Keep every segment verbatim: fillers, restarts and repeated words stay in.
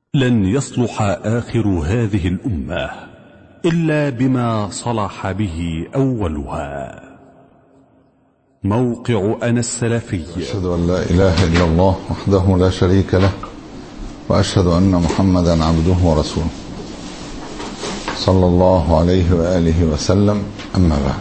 لن يصلح آخر هذه الأمة إلا بما صلح به أولها. موقع أنا السلفي. أشهد أن لا إله إلا الله وحده لا شريك له، وأشهد أن محمدا عبده ورسوله صلى الله عليه وآله وسلم. أما بعد،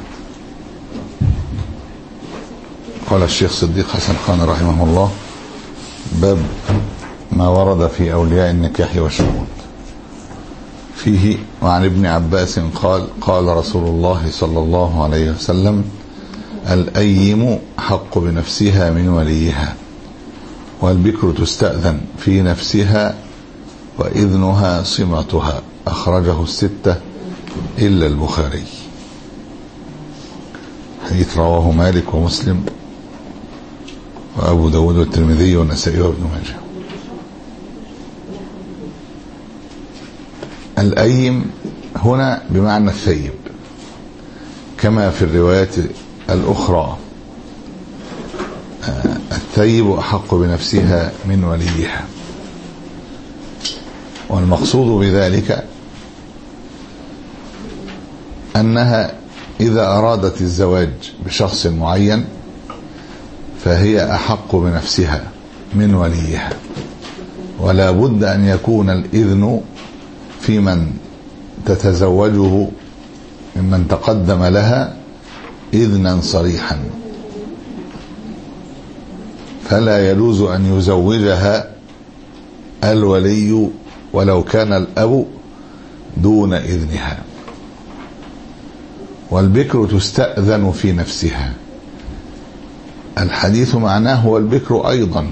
قال الشيخ صديق حسن خان رحمه الله: باب ما ورد في أولياء النكاح والشهود. فيه: وعن ابن عباس قال: قال رسول الله صلى الله عليه وسلم: الأيم حق بنفسها من وليها، والبكر تستأذن في نفسها وإذنها صمتها. أخرجه الستة إلا البخاري. حديث رواه مالك ومسلم وأبو داود والترمذي والنسائي وابن ماجه. الأيم هنا بمعنى الثيب، كما في الروايات الأخرى: الثيب أحق بنفسها من وليها. والمقصود بذلك أنها إذا أرادت الزواج بشخص معين فهي أحق بنفسها من وليها، ولا بد أن يكون الإذن في من تتزوجه ممن تقدم لها إذنا صريحا، فلا يجوز أن يزوجها الولي ولو كان الأب دون إذنها. والبكر تستأذن في نفسها. الحديث معناه والبكر أيضا،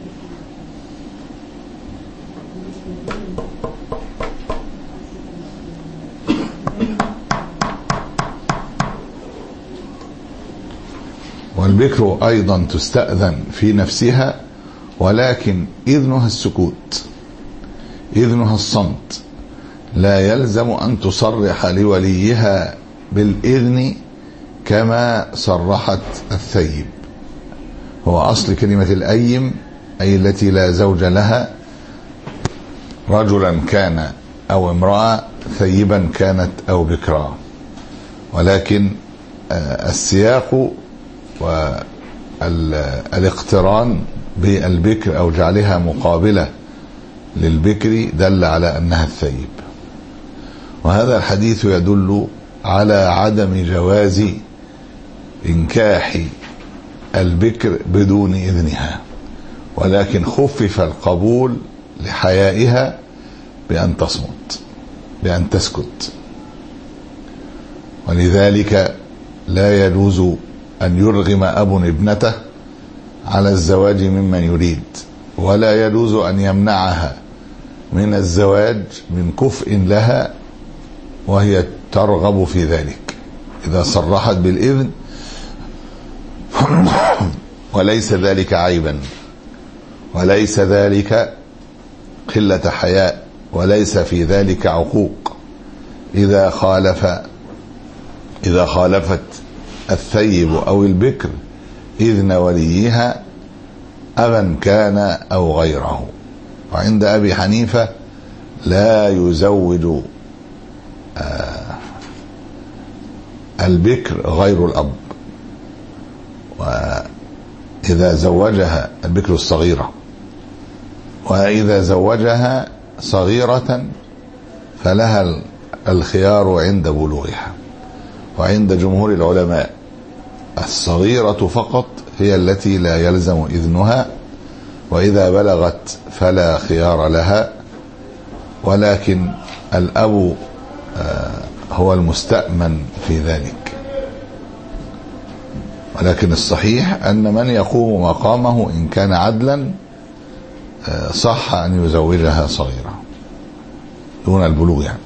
والبكر أيضا تستأذن في نفسها، ولكن إذنها السكوت، إذنها الصمت. لا يلزم أن تصرح لوليها بالإذن كما صرحت الثيب. هو أصل كلمة الأيم أي التي لا زوج لها، رجلا كان أو امرأة، ثيبا كانت أو بكرا، ولكن السياق والاقتران بالبكر أو جعلها مقابلة للبكر دل على أنها الثيب. وهذا الحديث يدل على عدم جواز إنكاح البكر بدون إذنها، ولكن خفف القبول لحيائها بأن تصمت، بأن تسكت. ولذلك لا يجوز أن يرغم أب ابنته على الزواج ممن يريد، ولا يجوز أن يمنعها من الزواج من كفء لها وهي ترغب في ذلك إذا صرحت بالإذن، وليس ذلك عيبا، وليس ذلك قلة حياء، وليس في ذلك عقوق. إذا خالف إذا خالفت الثيب أو البكر إذن وليها أبا كان أو غيره. وعند أبي حنيفة لا يزوج آه البكر غير الأب، وإذا زوجها البكر الصغيرة، وإذا زوجها صغيرة فلها الخيار عند بلوغها. وعند جمهور العلماء الصغيرة فقط هي التي لا يلزم إذنها، وإذا بلغت فلا خيار لها، ولكن الأب هو المستأمن في ذلك. ولكن الصحيح أن من يقوم مقامه إن كان عدلا صح أن يزوجها صغيرة دون البلوغ يعني.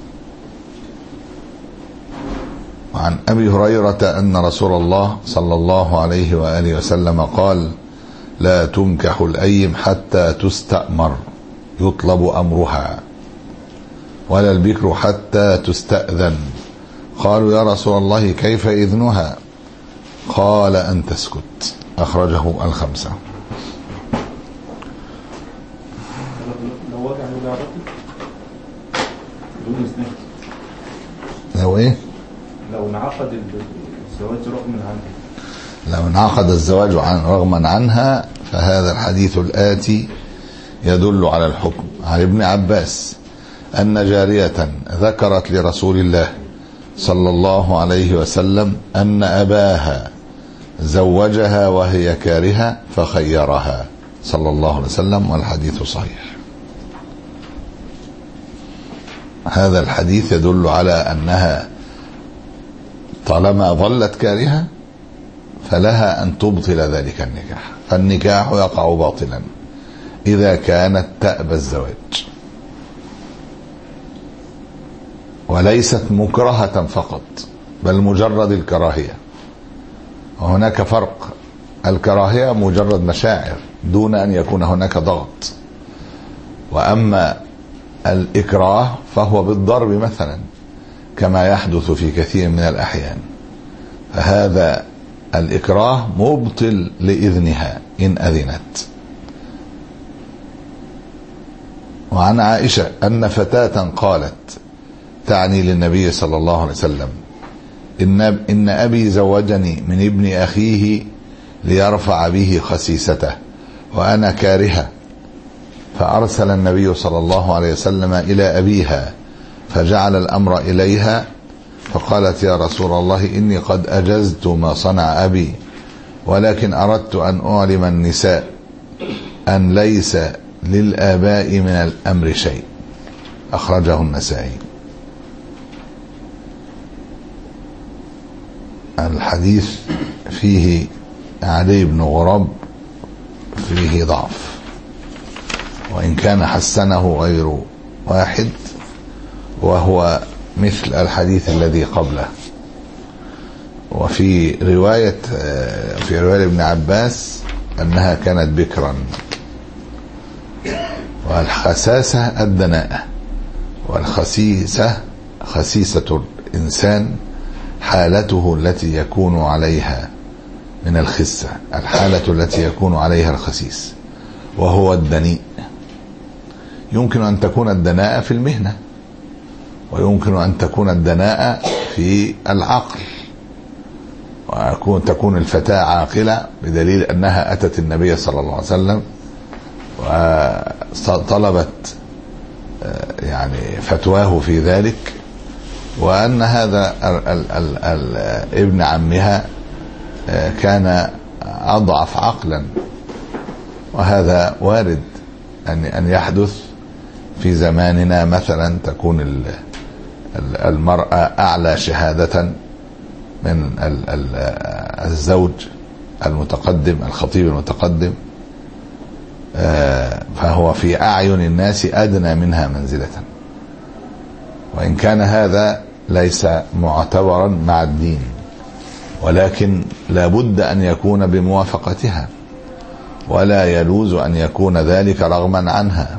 وعن أبي هريرة أن رسول الله صلى الله عليه وآله وسلم قال: لا تنكح الأيم حتى تستأمر، يطلب أمرها، ولا البكر حتى تستأذن. قالوا: يا رسول الله كيف إذنها؟ قال: أن تسكت. أخرجه الخمسة. لو وجع لو ايه؟ لو انعقد الزواج رغم عنها لو انعقد الزواج عن رغما عنها فهذا الحديث الآتي يدل على الحكم. عن ابن عباس أن جارية ذكرت لرسول الله صلى الله عليه وسلم أن أباها زوجها وهي كارهة فخيرها صلى الله عليه وسلم، والحديث صحيح. هذا الحديث يدل على أنها طالما ظلت كارهة فلها أن تبطل ذلك النكاح، فالنكاح يقع باطلا إذا كانت تأبى الزواج، وليست مكرهة فقط بل مجرد الكراهية. وهناك فرق، الكراهية مجرد مشاعر دون أن يكون هناك ضغط، وأما الإكراه فهو بالضرب مثلا كما يحدث في كثير من الأحيان، فهذا الإكراه مبطل لإذنها إن أذنت. وعن عائشة أن فتاة قالت تعني للنبي صلى الله عليه وسلم إن, إن أبي زوجني من ابن أخيه ليرفع به خسيسته وأنا كارهة، فأرسل النبي صلى الله عليه وسلم إلى أبيها فجعل الأمر إليها، فقالت يا رسول الله إني قد أجزت ما صنع أبي، ولكن أردت أن أعلم النساء أن ليس للآباء من الأمر شيء. أخرجه النسائي. الحديث فيه علي بن غراب فيه ضعف، وإن كان حسنه غير واحد، وهو مثل الحديث الذي قبله. وفي رواية في رواية ابن عباس أنها كانت بكرا. والخساسة الدناءة، والخسيسة خسيسة الإنسان حالته التي يكون عليها من الخسة، الحالة التي يكون عليها الخسيس وهو الدنيء. يمكن أن تكون الدناءة في المهنة، ويمكن أن تكون الدناءة في العقل، ويكون تكون الفتاة عاقلة بدليل أنها أتت النبي صلى الله عليه وسلم وطلبت يعني فتواه في ذلك، وأن هذا ال ال ال ال ابن عمها كان أضعف عقلا، وهذا وارد أن أن يحدث في زماننا. مثلا تكون المرأة أعلى شهادة من الزوج المتقدم، الخطيب المتقدم، فهو في أعين الناس أدنى منها منزلة، وإن كان هذا ليس معتبرا مع الدين، ولكن لا بد أن يكون بموافقتها، ولا يجوز أن يكون ذلك رغما عنها.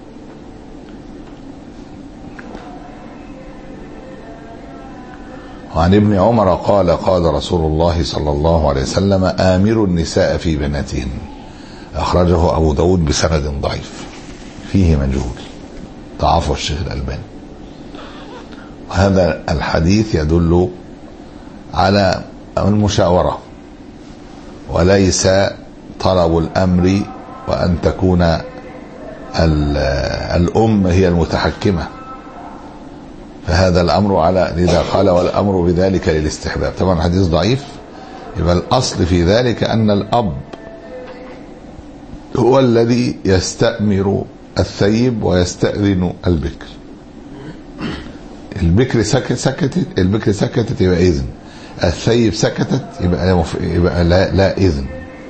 وعن ابن عمر قال قال رسول الله صلى الله عليه وسلم آمروا النساء في بناتهن. أخرجه أبو داود بسند ضعيف فيه مجهول، ضعفه الشيخ الألباني. وهذا الحديث يدل على المشاورة، وليس طلب الأمر وأن تكون الأم هي المتحكمة، فهذا الأمر على لذا قال والأمر بذلك للاستحباب. طبعا الحديث ضعيف، يبقى الأصل في ذلك أن الأب هو الذي يستأمر الثيب ويستأذن البكر. البكر سكت سكتت البكر سكتت يبقى إذن، الثيب سكتت يبقى, يبقى لا, لا إذن.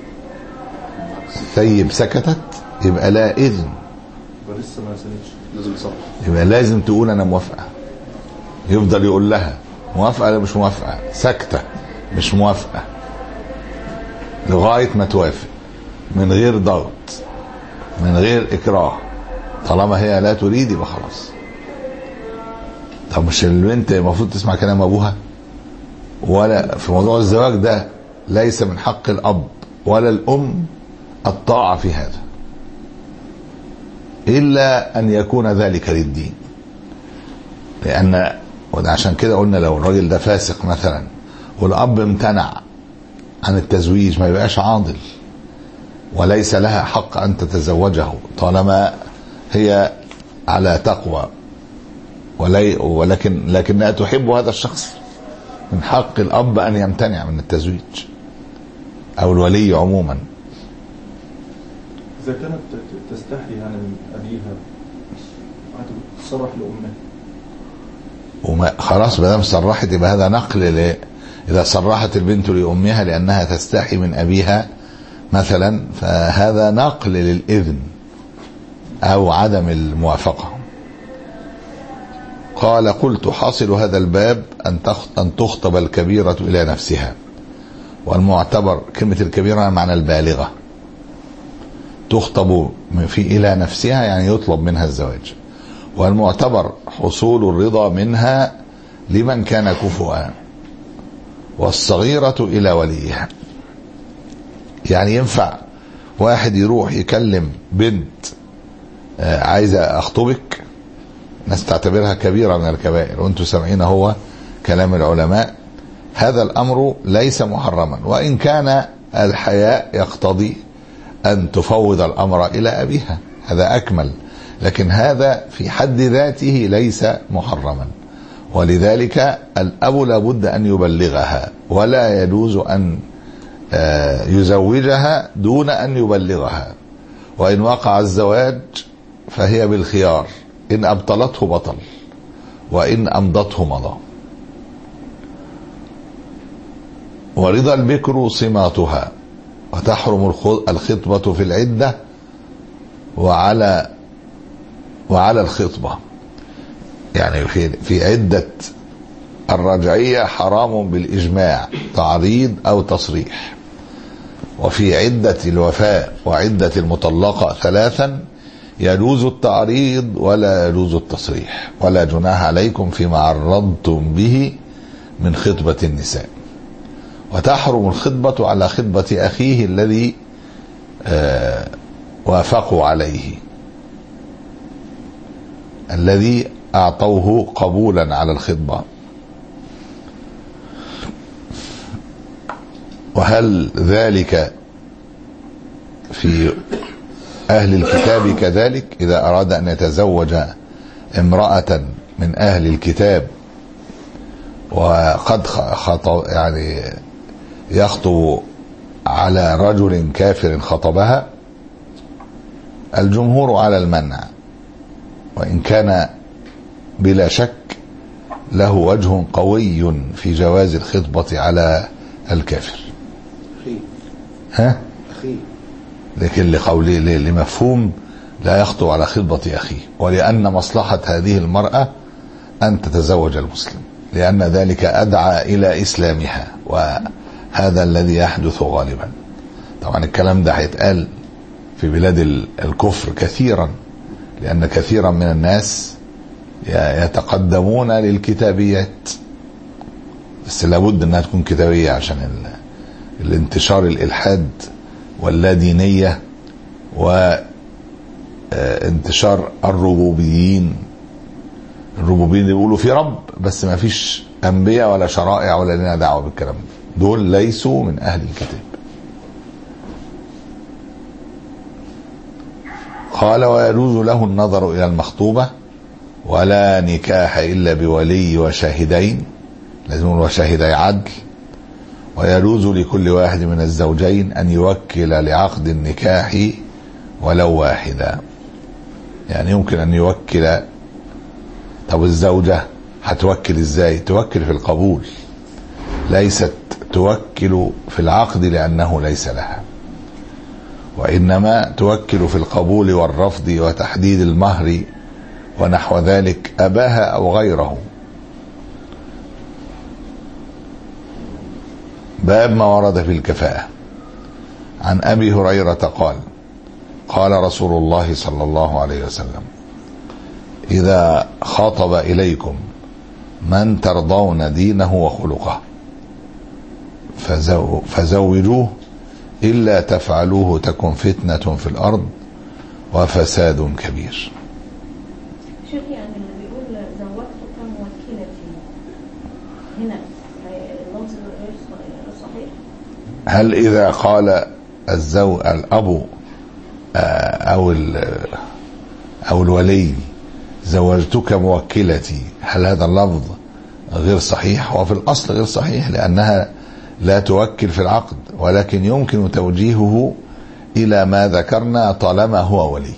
الثيب سكتت يبقى لا إذن، لسه ما سنتش، لازم يصبر، يبقى لازم تقول أنا موافقة. يفضل يقول لها موافقة ولا مش موافقة، سكتة مش موافقة، لغاية ما توافق من غير ضغط من غير إكراه. طالما هي لا تريد يبقى خلاص. طب مش البنت المفروض تسمع كلام أبوها؟ ولا في موضوع الزواج ده ليس من حق الأب ولا الأم الطاعة في هذا، إلا أن يكون ذلك للدين. لأن عشان كده قلنا لو الراجل ده فاسق مثلا والأب امتنع عن التزويج ما يبقاش عاضل، وليس لها حق أن تتزوجه طالما هي على تقوى، ولكن لكنها تحب هذا الشخص. من حق الأب أن يمتنع من التزويج أو الولي عموما. إذا كانت تستحي يعني من أبيها تصرح لأمها وما خلاص ما دام صرحت يبقى هذا نقل ل... إذا صرحت البنت لأمها لأنها تستحي من أبيها مثلا فهذا نقل للإذن أو عدم الموافقة. قال قلت حاصل هذا الباب أن تخطب الكبيرة إلى نفسها، والمعتبر كلمة الكبيرة معنى البالغة، تخطب في إلى نفسها يعني يطلب منها الزواج، والمعتبر حصول الرضا منها لمن كان كفؤا، والصغيرة إلى وليها. يعني ينفع واحد يروح يكلم بنت عايزة أخطبك، ناس تعتبرها كبيرة من الكبائر وانتم سامعين هو كلام العلماء، هذا الأمر ليس محرما، وإن كان الحياء يقتضي أن تفوض الأمر إلى أبيها هذا أكمل، لكن هذا في حد ذاته ليس محرما. ولذلك الأب لابد أن يبلغها، ولا يجوز أن يزوجها دون أن يبلغها، وإن وقع الزواج فهي بالخيار، إن أبطلته بطل وإن أمضته مضى. ورضا البكر صماتها، وتحرم الخطبة في العدة وعلى وعلى الخطبة، يعني في في عدة الرجعية حرام بالإجماع تعريض أو تصريح، وفي عدة الوفاء وعدة المطلقة ثلاثا يجوز التعريض ولا يجوز التصريح، ولا جناح عليكم فيما عرضتم به من خطبة النساء. وتحرم الخطبة على خطبة أخيه الذي آه وافقوا عليه، الذي أعطوه قبولا على الخطبة. وهل ذلك في أهل الكتاب كذلك؟ إذا أراد أن يتزوج امرأة من أهل الكتاب وقد خطب يعني يخطب على رجل كافر خطبها، الجمهور على المنع، وإن كان بلا شك له وجه قوي في جواز الخطبة على الكافر. ها؟ أخي. لكن لقوله لمفهوم لا يخطب على خطبة أخيه، ولأن مصلحة هذه المرأة أن تتزوج المسلم، لأن ذلك أدعى إلى إسلامها، وهذا الذي يحدث غالبا. طبعا الكلام ده هيتقال في بلاد الكفر كثيرا، لأن كثيرا من الناس يتقدمون للكتابيات، بس لابد أنها تكون كتابية عشان الانتشار الإلحاد واللادينية وانتشار الربوبيين. الربوبيين يقولوا في رب بس ما فيش أنبياء ولا شرائع ولا لنا دعوة بالكلام، دول ليسوا من أهل الكتاب. قال ويجوز له النظر إلى المخطوبة، ولا نكاح إلا بولي وشاهدين، لازم وشاهدي عدل. ويجوز لكل واحد من الزوجين أن يوكل لعقد النكاح ولو واحدا، يعني يمكن أن يوكل. طب الزوجة هتوكل ازاي؟ توكل في القبول، ليست توكل في العقد لأنه ليس لها، وإنما توكل في القبول والرفض وتحديد المهر ونحو ذلك أباها أو غيره. باب ما ورد في الكفاءة. عن أبي هريرة قال قال رسول الله صلى الله عليه وسلم إذا خاطب إليكم من ترضون دينه وخلقه فزو فزوجوه، إلا تفعلوه تكن فتنة في الأرض وفساد كبير. شيخ يعني اللي بيقول زوجتك موكلتي هنا اللفظ غير صحيح؟ هل إذا قال الزوج الأب أو أو الولي زوجتك موكلتي، هل هذا اللفظ غير صحيح؟ وفي الأصل غير صحيح، لأنها لا توكل في العقد، ولكن يمكن توجيهه إلى ما ذكرنا طالما هو ولي.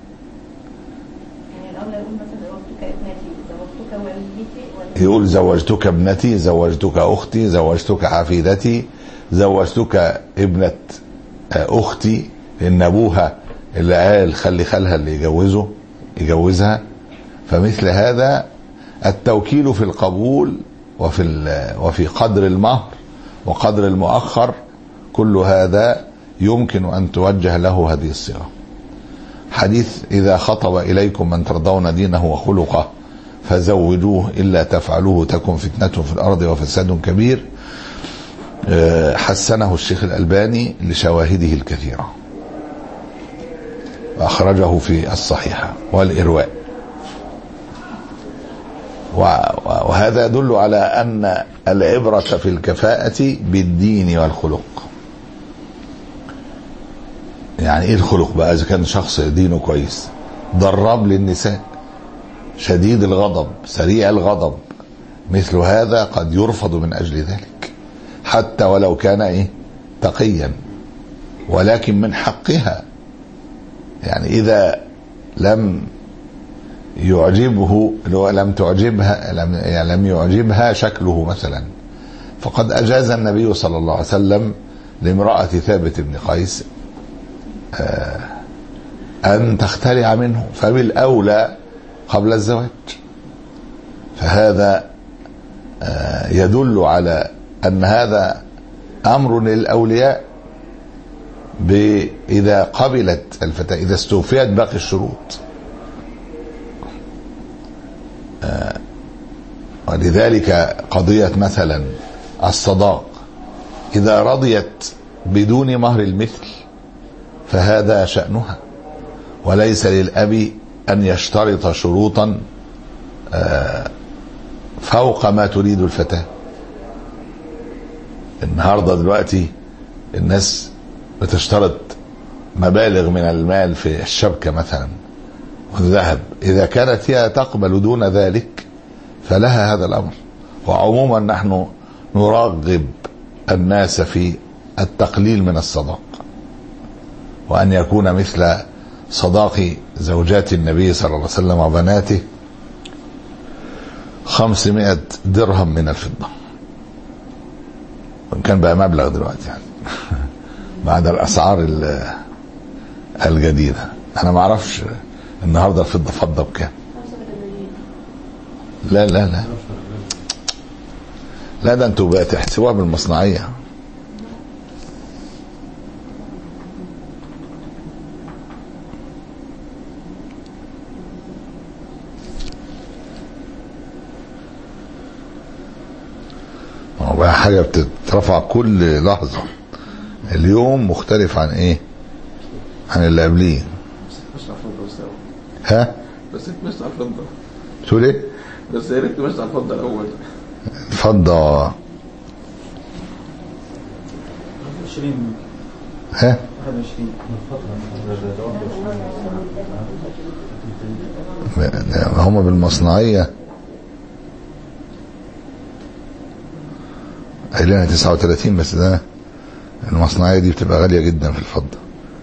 يعني الأولى يقول مثلا زوجتك ابنتي، زوجتك وليتي، يقول زوجتك ابنتي، زوجتك أختي، زوجتك حفيدتي، زوجتك ابنة أختي، لأن أبوها اللي قال خلي خالها اللي يجوزه يجوزها. فمثل هذا التوكيل في القبول وفي وفي قدر المهر وقدر المؤخر، كل هذا يمكن أن توجه له هذه الصيغة. حديث إذا خطب إليكم من ترضون دينه وخلقه فزوجوه إلا تفعلوه تكن فتنة في الأرض وفساد كبير، حسنه الشيخ الألباني لشواهده الكثيرة وأخرجه في الصحيحة والإرواء. وهذا يدل على أن العبرة في الكفاءة بالدين والخلق. يعني ايه الخلق بقى؟ اذا كان شخص دينه كويس، ضراب للنساء، شديد الغضب، سريع الغضب، مثل هذا قد يرفض من اجل ذلك حتى ولو كان ايه تقيا، ولكن من حقها. يعني اذا لم يعجبه لم تعجبها لم, يعني لم يعجبها شكله مثلا، فقد اجاز النبي صلى الله عليه وسلم لامرأة ثابت بن قيس أن تختلع منه، فبالأولى قبل الزواج. فهذا يدل على أن هذا أمر للأولياء إذا قبلت الفتاة، إذا استوفيت باقي الشروط. ولذلك قضية مثلا الصداق إذا رضيت بدون مهر المثل فهذا شأنها، وليس للأب أن يشترط شروطا فوق ما تريد الفتاة. النهاردة دلوقتي الناس بتشترط مبالغ من المال في الشبكة مثلا والذهب، إذا كانت هي تقبل دون ذلك فلها هذا الأمر. وعموما نحن نرغب الناس في التقليل من الصداق، وأن يكون مثل صداق زوجات النبي صلى الله عليه وسلم وبناته خمسمائة درهم من الفضة، وإن كان بقى مبلغ دلوقتي يعني بعد الأسعار الجديدة. أنا ما أعرفش النهاردة الفضة فضة بكام. لا لا لا لا ده انتوا بقى تحسبوها بالمصنعية. بقى حاجة بتترفع كل لحظة، اليوم مختلف عن ايه عن اللي قبليه. ها بس تمشي على الفضة. تقول ايه؟ بس يا ريت تمشي على الفضة الاول. الفضة عشرين ها واحد وعشرين هم بالمصنعية قايلينها تسعة وثلاثين، بس ده المصنعية دي بتبقى غالية جدا في الفضة.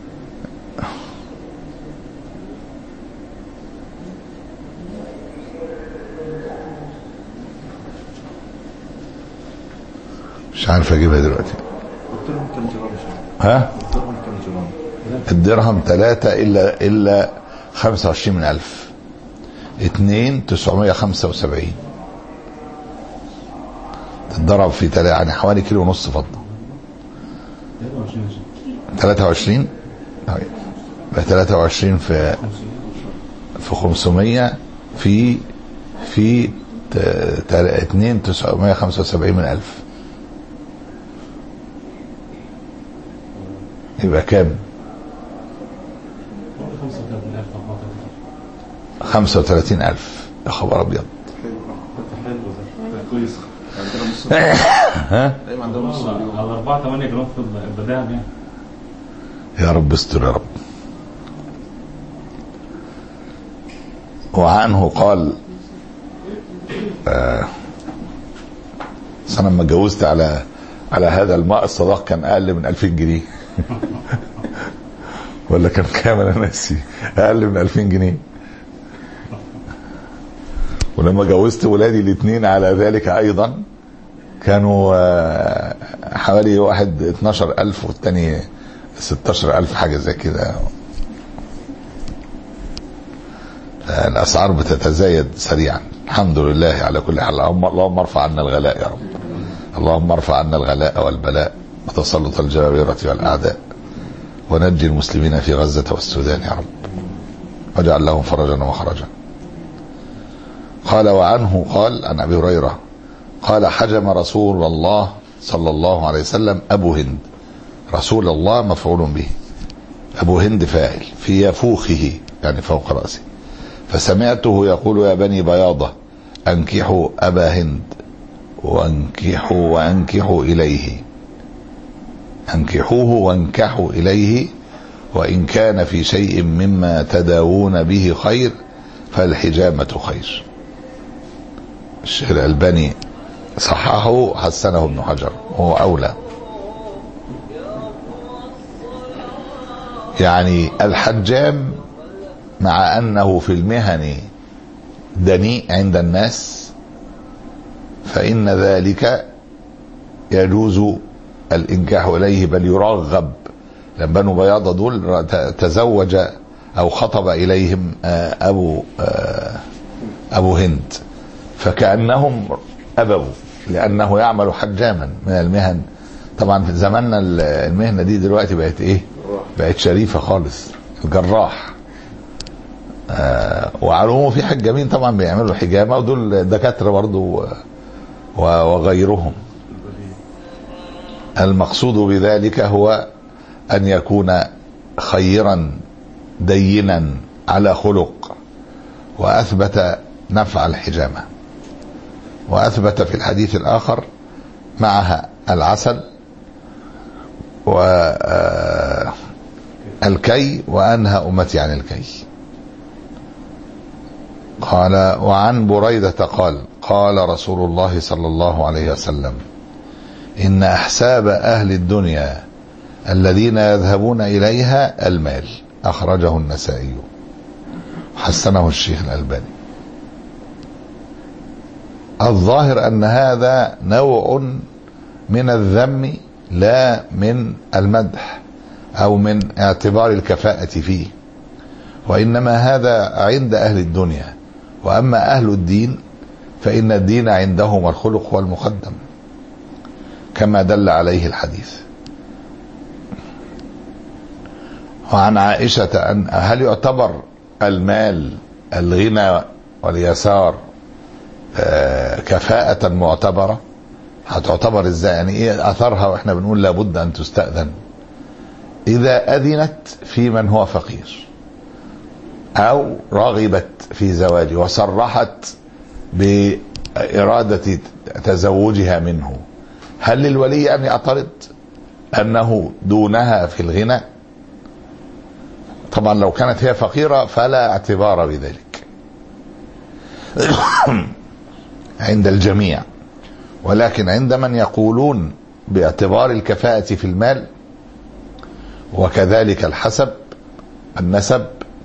مش عارف اجيبها دلوقتي. الدرهم كم جرام؟ ها الدرهم كم جرام؟ الدرهم ثلاثة الا الا خمسة وعشرين من الف، اتنين تسعمائة وخمسة وسبعين، تتضرب في تلا يعني حوالي كيلو ونص فضة. ثلاثة وعشرين طيب ثلاثة وعشرين في في خمسمائة في في اتنين تسعمائة وخمسة وسبعين من الف، يبقى كام؟ خمسة وثلاثين ألف يا خبر أبيض. حلو ده كويس. ها دايما عندنا نص مليون على أربعة ثمانية جرام في الذهب يعني. يا رب استر يا رب. وعنه قال آه أنا لما اتجوزت على على هذا الماء الصداق كان أقل من ألفين جنيه ولا كان كام أنا ناسي، أقل من ألفين جنيه. ولما جوزت ولادي الاثنين على ذلك أيضا كانوا آه حوالي واحد اتناشر ألف والتاني ستاشر ألف حاجة زي كده. الأسعار بتتزايد سريعا الحمد لله على كل حال. اللهم ارفع عنا الغلاء يا رب، اللهم ارفع عنا الغلاء والبلاء وتسلط الجبابرة والأعداء، ونجي المسلمين في غزة والسودان يا رب، واجعل لهم فرجا ومخرجا. قال وعنه قال عن أبي هريرة قال حجم رسول الله صلى الله عليه وسلم أبو هند. رسول الله مفعول به، أبو هند فاعل، في يفوخه يعني فوق رأسه. فسمعته يقول يا بني بياضة أنكحوا أبا هند وانكحوا وانكحوا إليه، انكحوه وانكحوا إليه، وإن كان في شيء مما تداوون به خير فالحجامة خير. الشيخ الألباني صححه، حسنه ابن حجر وهو أولى. يعني الحجام مع أنه في المهن دنيء عند الناس فإن ذلك يجوز الإنكاح إليه، بل يرغب. لما بنو بياضة دول تزوج أو خطب إليهم أبو أبو هند، فكأنهم أبوا لأنه يعمل حجاما من المهن. طبعا في زماننا المهنة دي دلوقتي بقت إيه؟ بقت شريفة خالص، الجراح. آه وعلومه في حجامين طبعا بيعملوا حجامة، ودول دكاترة برضو وغيرهم. المقصود بذلك هو أن يكون خيرا دينا على خلق، وأثبت نفع الحجامة، وأثبت في الحديث الآخر معها العسل والكي، وأنهى أمتي عن الكي. قال وعن بريدة قال قال رسول الله صلى الله عليه وسلم إن أحساب أهل الدنيا الذين يذهبون إليها المال. أخرجه النسائي، حسنه الشيخ الألباني. الظاهر أن هذا نوع من الذم لا من المدح أو من اعتبار الكفاءة فيه، وإنما هذا عند أهل الدنيا. وأما أهل الدين فإن الدين عندهم الخلق هو المقدم كما دل عليه الحديث. وعن عائشة أن هل يعتبر المال الغنى واليسار كفاءة معتبرة؟ هتعتبر ازاي؟ يعني ايه اثرها واحنا بنقول لابد ان تستأذن؟ اذا اذنت في من هو فقير او رغبت في زواجه وصرحت بإرادة تزوجها منه، هل للولي ان يعترض انه دونها في الغنى؟ طبعا لو كانت هي فقيرة فلا اعتبار بذلك عند الجميع، ولكن عند من يقولون باعتبار الكفاءة في المال وكذلك الحسب النسب،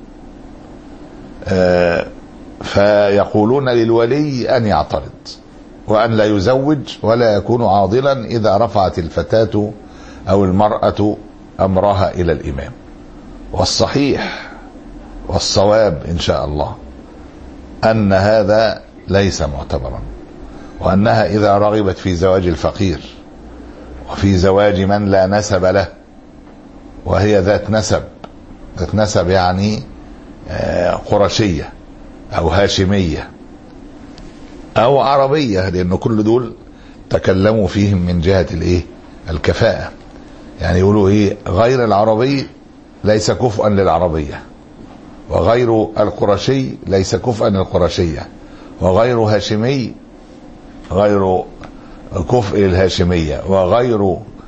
فيقولون للولي أن يعترض وأن لا يزوج ولا يكون عاضلا إذا رفعت الفتاة أو المرأة أمرها إلى الإمام. والصحيح والصواب إن شاء الله أن هذا ليس معتبرا، وأنها إذا رغبت في زواج الفقير وفي زواج من لا نسب له، وهي ذات نسب، ذات نسب يعني قرشية أو هاشمية أو عربية، لأن كل دول تكلموا فيهم من جهة الإيه؟ الكفاءة. يعني يقولوا إيه؟ غير العربي ليس كفءا للعربية، وغير القرشي ليس كفءا للقرشية، وغير هاشمي غير كفء الهاشمية، وغير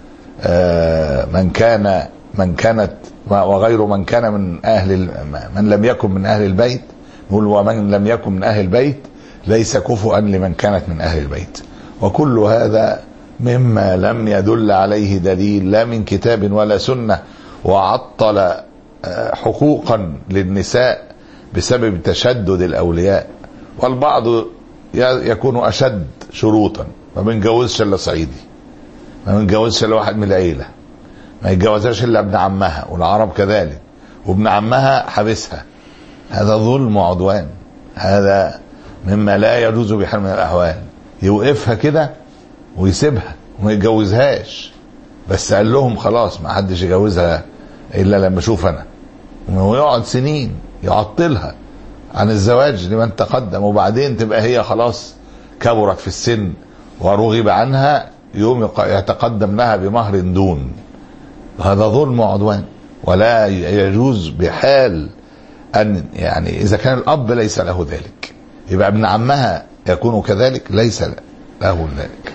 من كان من كانت وغير من كان من أهل من لم يكن من أهل البيت، نقول ومن لم يكن من أهل البيت ليس كفؤا لمن كانت من أهل البيت. وكل هذا مما لم يدل عليه دليل لا من كتاب ولا سنة، وعطل حقوقا للنساء بسبب تشدد الأولياء. والبعض يكون أشد شروطا، ما بنجوزش إلا صعيدي، ما بنجوزش إلا واحد من العيلة، ما يتجوزهاش إلا ابن عمها، والعرب كذلك، وابن عمها حبسها. هذا ظلم وعدوان، هذا مما لا يجوز بحال من الأحوال. يوقفها كده ويسيبها وما يتجوزهاش، بس قال لهم خلاص ما حدش يجوزها إلا لما أشوف أنا، ويقعد سنين يعطلها عن الزواج لمن تقدم، وبعدين تبقى هي خلاص كبرت في السن ورغب عنها، يوم يتقدم لها بمهر دون. هذا ظلم وعدوان، ولا يجوز بحال أن يعني إذا كان الأب ليس له ذلك، يبقى ابن عمها يكون كذلك، ليس له ذلك.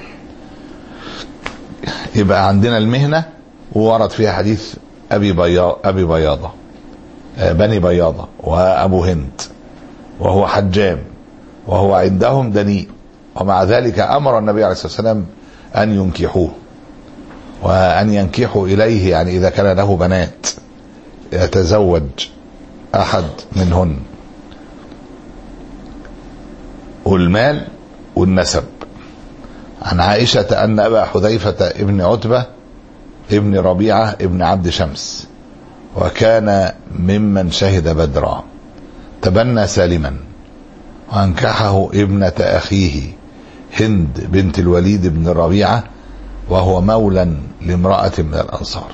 يبقى عندنا المهنة، وورد فيها حديث أبي بياض أبي بياضة بني بياضة وأبو هند، وهو حجام، وهو عندهم دنيء، ومع ذلك أمر النبي عليه الصلاة والسلام أن ينكحوه، وأن ينكحوا إليه، يعني إذا كان له بنات يتزوج أحد منهن. والمال والنسب. عن عائشة أن أبا حذيفة ابن عتبة ابن ربيعة ابن عبد شمس، وكان ممن شهد بدرا، تبنى سالما وانكحه ابنة أخيه هند بنت الوليد بن ربيعة، وهو مولى لامرأة من الأنصار.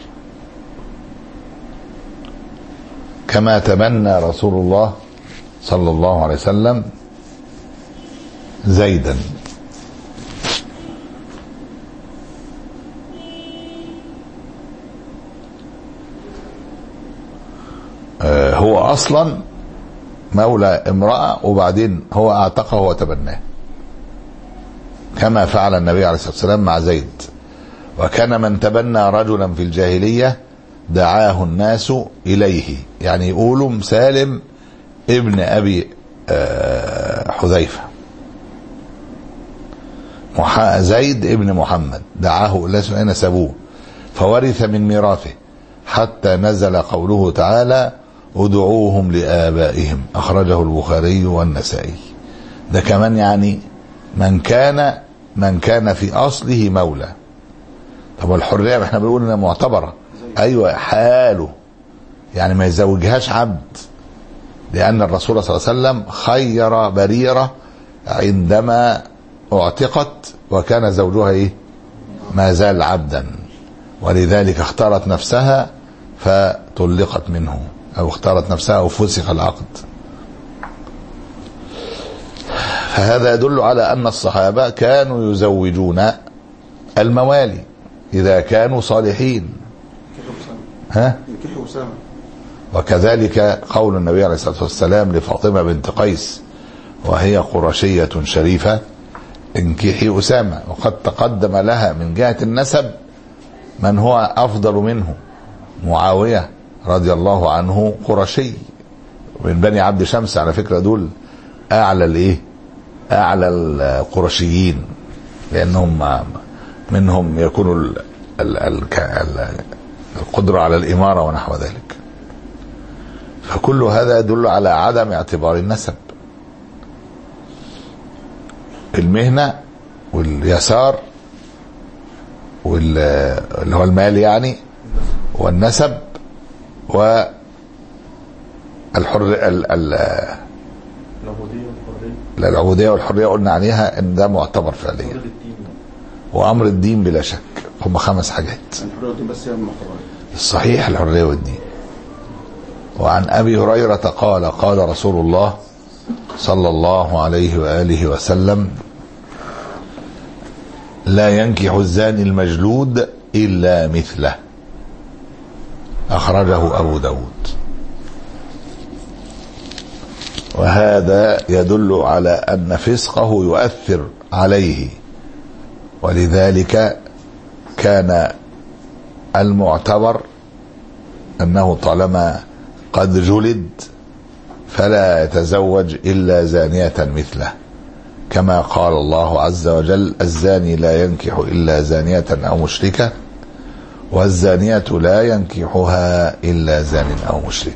كما تبنى رسول الله صلى الله عليه وسلم زيدا. هو أصلا مولى امرأة، وبعدين هو اعتقه وتبناه، كما فعل النبي عليه الصلاة والسلام مع زيد. وكان من تبنى رجلا في الجاهلية دعاه الناس إليه، يعني يقولوا سالم ابن أبي حذيفة، زيد ابن محمد، دعاه الناس أين سبوه، فورث من ميراثه حتى نزل قوله تعالى ادعوهم لآبائهم، أخرجه البخاري والنسائي. ده كمان يعني من كان من كان في أصله مولى. طب الحرية احنا بنقول انها معتبرة، ايوه حاله، يعني ما يزوجهاش عبد، لأن الرسول صلى الله عليه وسلم خير بريرة عندما اعتقت وكان زوجها ايه ما زال عبدا، ولذلك اختارت نفسها فطلقت منه، او اختارت نفسها وفسخ العقد. فهذا يدل على أن الصحابة كانوا يزوجون الموالي إذا كانوا صالحين. ها؟ وكذلك قول النبي عليه الصلاة والسلام لفاطمة بنت قيس وهي قرشية شريفة انكحي أسامة، وقد تقدم لها من جهة النسب من هو أفضل منه، معاوية رضي الله عنه قرشي من بني عبد شمس، على فكرة دول أعلى الإيه أعلى القرشيين، لأنهم منهم يكون القدرة على الإمارة ونحو ذلك. فكل هذا يدل على عدم اعتبار النسب. المهنة واليسار واللي هو المال يعني، والنسب والحر لا العبودية والحرية قلنا عليها ان ده معتبر فعليا، وامر الدين بلا شك. هم خمس حاجات الصحيح الحرية والدين. وعن ابي هريرة قال قال رسول الله صلى الله عليه وآله وسلم لا ينكح الزاني المجلود إلا مثله، أخرجه أبو داود. وهذا يدل على أن فسقه يؤثر عليه، ولذلك كان المعتبر أنه طالما قد جلد فلا يتزوج إلا زانية مثله، كما قال الله عز وجل: الزاني لا ينكح إلا زانية أو مشركة، والزانية لا ينكحها إلا زان أو مشرك.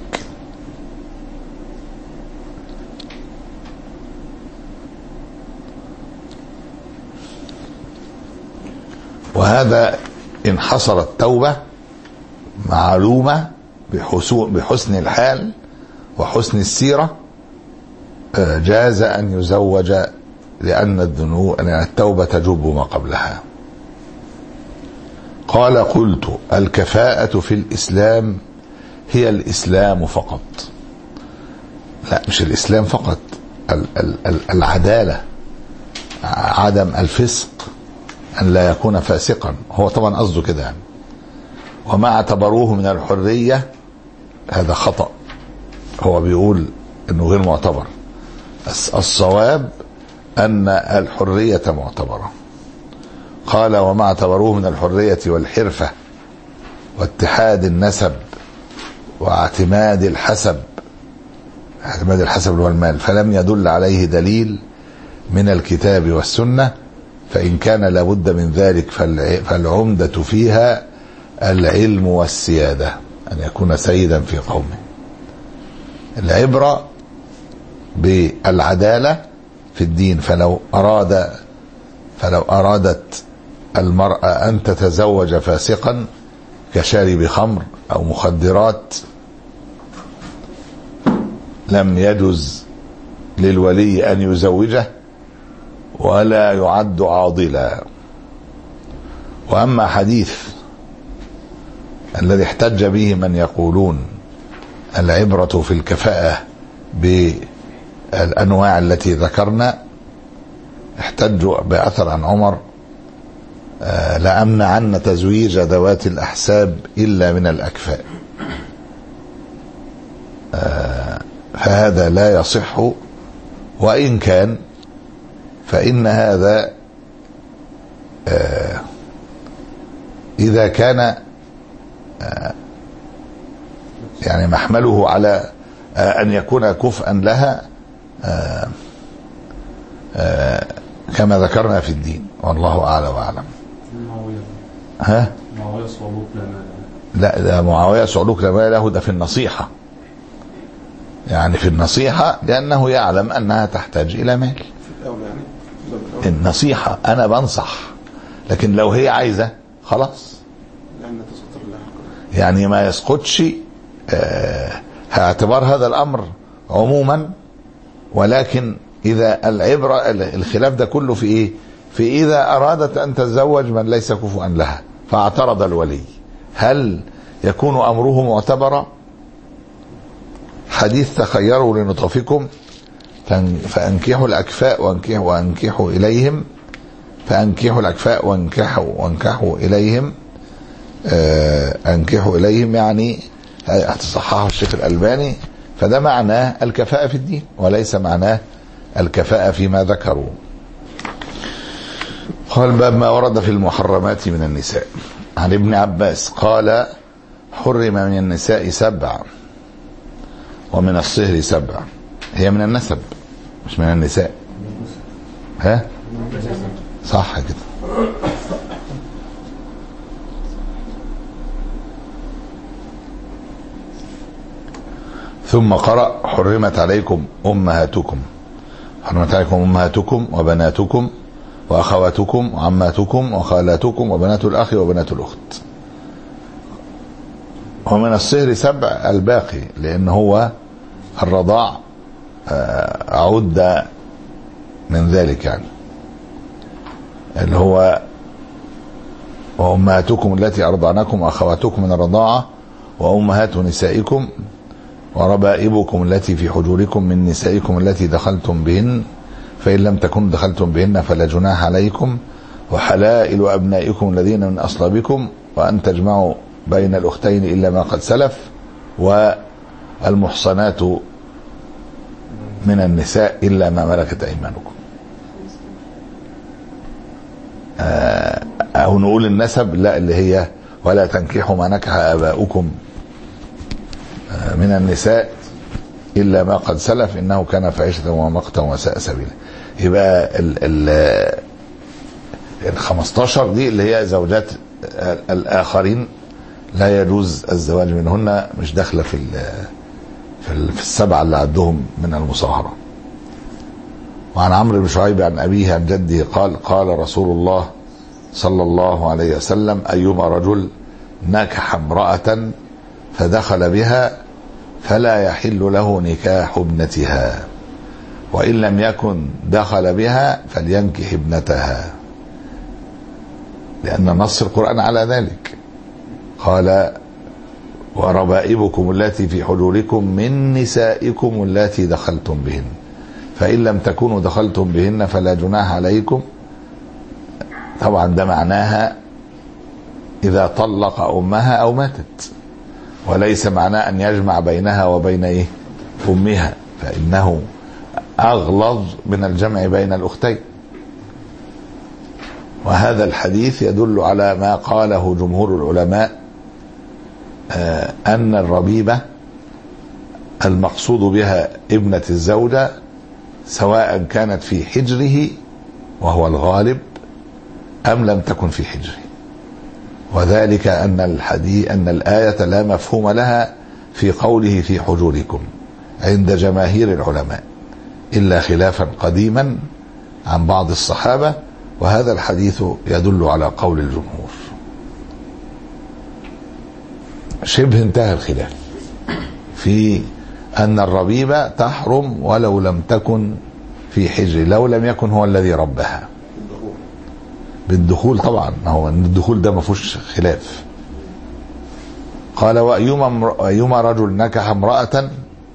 وهذا إن حصلت توبة معلومة بحسن الحال وحسن السيرة جاز أن يزوج، لأن الذنوب أن التوبة تجب ما قبلها. قال: قلت: الكفاءة في الإسلام هي الإسلام فقط. لا، مش الإسلام فقط، العدالة، عدم الفسق، أن لا يكون فاسقا. هو طبعا قصده كده يعني. وما اعتبروه من الحرية هذا خطأ، هو بيقول انه غير معتبر. الصواب ان الحرية معتبرة. قال: وما اعتبروه من الحرية والحرفة واتحاد النسب واعتماد الحسب، اعتماد الحسب اللي هو المال، فلم يدل عليه دليل من الكتاب والسنة، فإن كان لابد من ذلك فالعمدة فيها العلم والسيادة، أن يكون سيدا في قومه. العبرة بالعدالة في الدين. فلو أراد فلو أرادت المرأة أن تتزوج فاسقا كشارب خمر أو مخدرات لم يجوز للولي أن يزوجه ولا يعد عاضلا. وأما حديث الذي احتج به من يقولون العبرة في الكفاءة بالأنواع التي ذكرنا، احتجوا بأثر عن عمر: لأمنعن تزويج ذوات الأحساب إلا من الأكفاء. فهذا لا يصح، وإن كان فإن هذا إذا كان يعني محمله على أن يكون كفءا لها كما ذكرنا في الدين، والله أعلى وأعلم. ها؟ معاوية صعلوك لما لا، ده معاوية صعلوك لما له ده في النصيحة، يعني في النصيحة، لأنه يعلم أنها تحتاج إلى مال. النصيحة أنا بنصح، لكن لو هي عايزة خلاص يعني ما يسقطش اعتبار هذا الأمر عموما. ولكن إذا العبرة الخلاف ده كله في إيه؟ في إذا أرادت أن تتزوج من ليس كفؤا لها فاعترض الولي، هل يكون أمره معتبرا؟ حديث تخيروا لنطفكم فأنكحوا الأكفاء وأنكحوا, وأنكحوا إليهم فأنكحوا الأكفاء وأنكحوا, وأنكحوا إليهم أنكحوا إليهم، يعني هتصححه الشيخ الألباني. فده معناه الكفاءة في الدين وليس معناه الكفاءة فيما ذكروا. قال: باب ما ورد في المحرمات من النساء. عن ابن عباس قال: حرم من النساء سبع ومن الصهر سبع. هي من النسب مش من النساء. ها صح كده. ثم قرأ: حرمت عليكم أمهاتكم. حرمت عليكم أمهاتكم وبناتكم وأخواتكم وعماتكم وخالاتكم وبنات الأخ وبنات الأخت. ومن الصهر سبع الباقي، لأن هو الرضاع أعد من ذلك، يعني اللي هو وأمهاتكم التي أرضعنكم وأخواتكم من الرضاعة وأمهات نسائكم وربائبكم التي في حجوركم من نسائكم التي دخلتم بهن فإن لم تكونوا دخلتم بهن فلا جناح عليكم وحلائل أبنائكم الذين من أصلابكم وأن تجمعوا بين الأختين إلا ما قد سلف والمحصنات من النساء إلا ما ملكت أيمانكم. أو نقول النسب لا، اللي هي ولا تنكحوا ما نكح آباؤكم من النساء إلا ما قد سلف إنه كان فاحشة ومقتا وساء سبيلا. يبقى ال ال ال خمستاشر دي اللي هي زوجات الآخرين لا يجوز الزواج منهن، مش داخلة في في السبعة اللي عدهم من المصاهرة. وعن عمرو بن شعيب عن أبيه عن جده قال قال رسول الله صلى الله عليه وسلم أيما رجل نكح امرأة فدخل بها فلا يحل له نكاح ابنتها، وإن لم يكن دخل بها فلينكح ابنتها، لأن نص القرآن على ذلك. قال وربائبكم التي في حجوركم من نسائكم التي دخلتم بهن، فإن لم تكونوا دخلتم بهن فلا جناح عليكم. طبعا ده معناها إذا طلق أمها أو ماتت، وليس معناه أن يجمع بينها وبين إيه أمها، فإنه أغلظ من الجمع بين الأختين. وهذا الحديث يدل على ما قاله جمهور العلماء، آه أن الربيبة المقصود بها ابنة الزوجة سواء كانت في حجره وهو الغالب أم لم تكن في حجره، وذلك أن الحديث أن الآية لا مفهوم لها في قوله في حجوركم عند جماهير العلماء إلا خلافا قديما عن بعض الصحابة، وهذا الحديث يدل على قول الجمهور. شبه انتهى الخلاف في أن الربيبة تحرم ولو لم تكن في حجر، لو لم يكن هو الذي ربها بالدخول. طبعا هو الدخول ده ما فيهوش خلاف. قال وأيما أيما رجل نكح امرأة